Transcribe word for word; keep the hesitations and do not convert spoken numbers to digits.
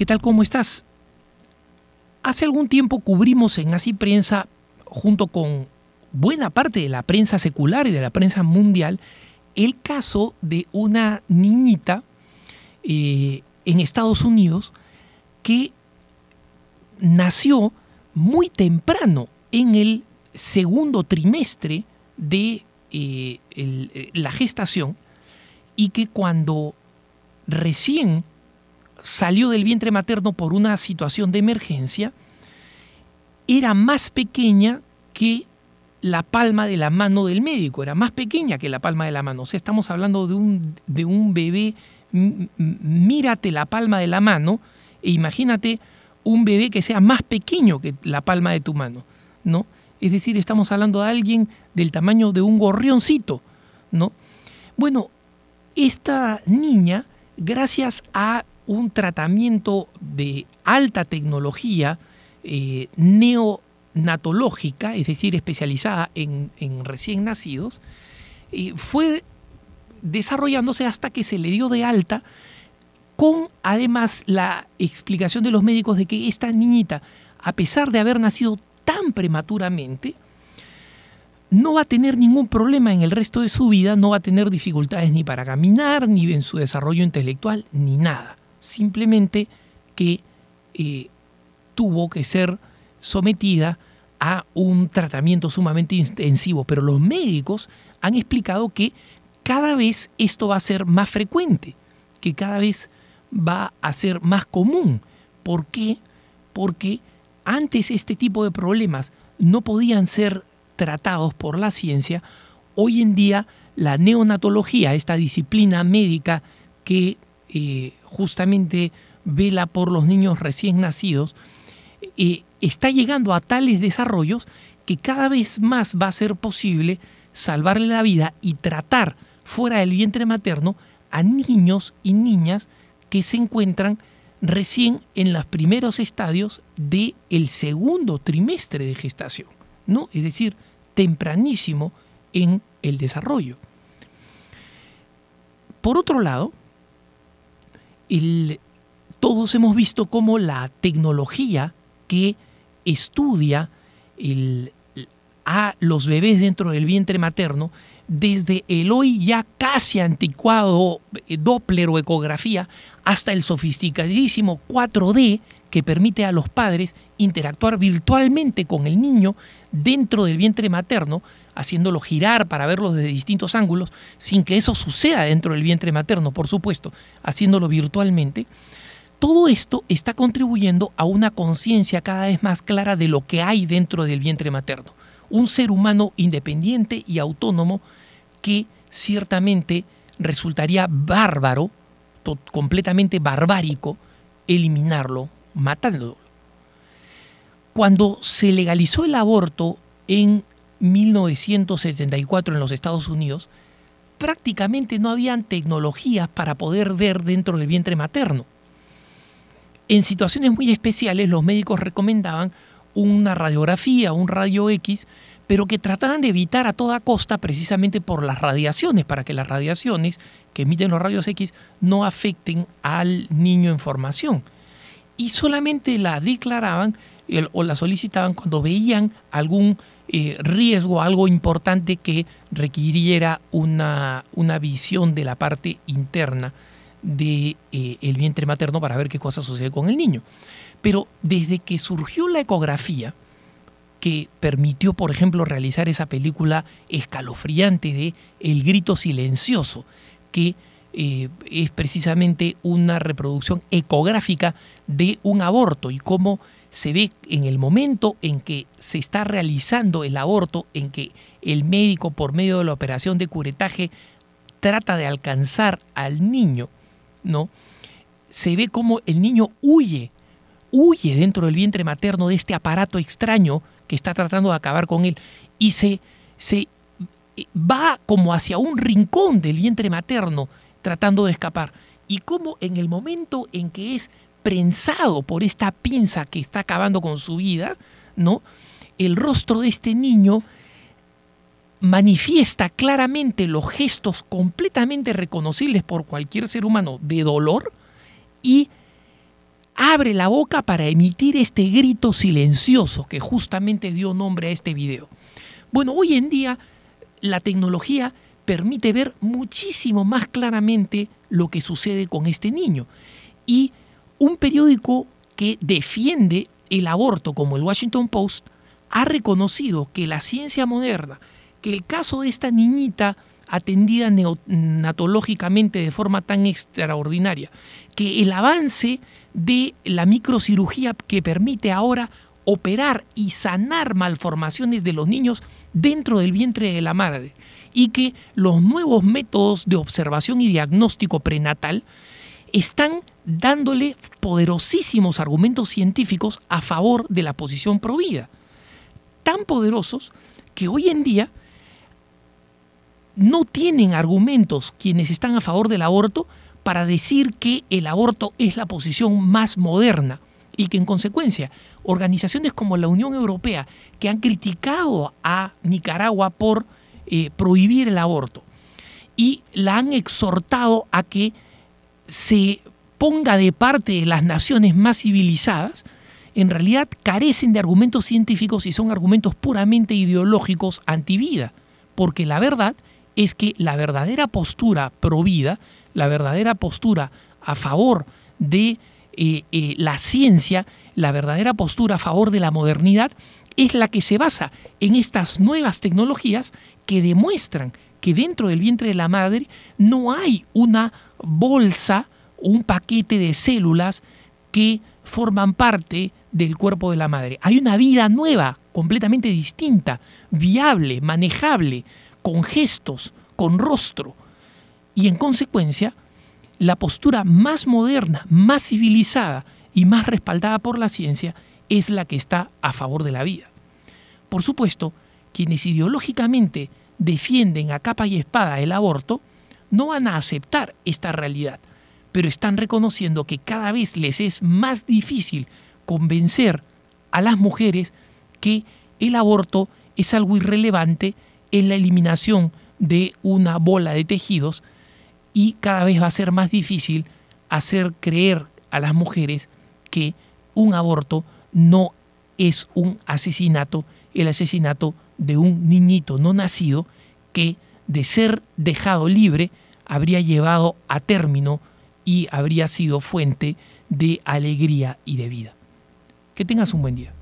tal? ¿Cómo estás? Hace algún tiempo cubrimos en Así Prensa, junto con buena parte de la prensa secular y de la prensa mundial, el caso de una niñita eh, en Estados Unidos que nació muy temprano, en el segundo trimestre de eh, el, la gestación, y que cuando recién salió del vientre materno por una situación de emergencia, era más pequeña que la palma de la mano del médico, era más pequeña que la palma de la mano. O sea, estamos hablando de un, de un bebé, mírate la palma de la mano e imagínate un bebé que sea más pequeño que la palma de tu mano, ¿no? Es decir, estamos hablando de alguien del tamaño de un gorrioncito, ¿no? Bueno, esta niña, gracias a un tratamiento de alta tecnología eh, neonatológica, es decir, especializada en, en recién nacidos, eh, fue desarrollándose hasta que se le dio de alta, con además la explicación de los médicos de que esta niñita, a pesar de haber nacido tan prematuramente, no va a tener ningún problema en el resto de su vida, no va a tener dificultades ni para caminar, ni en su desarrollo intelectual, ni nada. Simplemente que eh, tuvo que ser sometida a un tratamiento sumamente intensivo. Pero los médicos han explicado que cada vez esto va a ser más frecuente, que cada vez va a ser más común. ¿Por qué? Porque antes este tipo de problemas no podían ser tratados por la ciencia. Hoy en día la neonatología, esta disciplina médica que eh, justamente vela por los niños recién nacidos, eh, está llegando a tales desarrollos que cada vez más va a ser posible salvarle la vida y tratar fuera del vientre materno a niños y niñas que se encuentran recién en los primeros estadios del segundo trimestre de gestación, ¿no? Es decir, tempranísimo en el desarrollo. Por otro lado, el, todos hemos visto cómo la tecnología que estudia el, a los bebés dentro del vientre materno, desde el hoy ya casi anticuado Doppler o ecografía hasta el sofisticadísimo cuatro D, que permite a los padres interactuar virtualmente con el niño dentro del vientre materno, haciéndolo girar para verlo desde distintos ángulos, sin que eso suceda dentro del vientre materno, por supuesto, haciéndolo virtualmente. Todo esto está contribuyendo a una conciencia cada vez más clara de lo que hay dentro del vientre materno. Un ser humano independiente y autónomo que ciertamente resultaría bárbaro, completamente barbárico, eliminarlo, matándolo. Cuando se legalizó el aborto en mil novecientos setenta y cuatro en los Estados Unidos, prácticamente no habían tecnologías para poder ver dentro del vientre materno. En situaciones muy especiales, los médicos recomendaban una radiografía, un rayo X, pero que trataban de evitar a toda costa precisamente por las radiaciones, para que las radiaciones que emiten los rayos X no afecten al niño en formación. Y solamente la declaraban el, o la solicitaban cuando veían algún eh, riesgo, algo importante que requiriera una, una visión de la parte interna del de, eh, vientre materno para ver qué cosa sucede con el niño. Pero desde que surgió la ecografía, que permitió, por ejemplo, realizar esa película escalofriante de El grito silencioso, que eh, es precisamente una reproducción ecográfica de un aborto y cómo se ve en el momento en que se está realizando el aborto, en que el médico, por medio de la operación de curetaje, trata de alcanzar al niño, ¿no? Se ve cómo el niño huye, huye dentro del vientre materno de este aparato extraño que está tratando de acabar con él, y se, se va como hacia un rincón del vientre materno tratando de escapar, y como en el momento en que es prensado por esta pinza que está acabando con su vida, ¿no? El rostro de este niño manifiesta claramente los gestos completamente reconocibles por cualquier ser humano de dolor, y abre la boca para emitir este grito silencioso que justamente dio nombre a este video. Bueno, hoy en día la tecnología permite ver muchísimo más claramente lo que sucede con este niño. Y un periódico que defiende el aborto, como el Washington Post, ha reconocido que la ciencia moderna, que el caso de esta niñita atendida neonatológicamente de forma tan extraordinaria, que el avance de la microcirugía que permite ahora operar y sanar malformaciones de los niños dentro del vientre de la madre, y que los nuevos métodos de observación y diagnóstico prenatal están dándole poderosísimos argumentos científicos a favor de la posición provida. Tan poderosos que hoy en día no tienen argumentos quienes están a favor del aborto para decir que el aborto es la posición más moderna y que en consecuencia organizaciones como la Unión Europea, que han criticado a Nicaragua por eh, prohibir el aborto y la han exhortado a que se ponga de parte de las naciones más civilizadas, en realidad carecen de argumentos científicos y son argumentos puramente ideológicos antivida, porque la verdad es que la verdadera postura provida, la verdadera postura a favor de eh, eh, la ciencia, la verdadera postura a favor de la modernidad, es la que se basa en estas nuevas tecnologías que demuestran que dentro del vientre de la madre no hay una bolsa, un paquete de células que forman parte del cuerpo de la madre. Hay una vida nueva, completamente distinta, viable, manejable, con gestos, con rostro. Y en consecuencia, la postura más moderna, más civilizada y más respaldada por la ciencia es la que está a favor de la vida. Por supuesto, quienes ideológicamente defienden a capa y espada el aborto no van a aceptar esta realidad, pero están reconociendo que cada vez les es más difícil convencer a las mujeres que el aborto es algo irrelevante, es la eliminación de una bola de tejidos, y cada vez va a ser más difícil hacer creer a las mujeres que un aborto no es un asesinato, el asesinato de un niñito no nacido que, de ser dejado libre, habría llevado a término y habría sido fuente de alegría y de vida. Que tengas un buen día.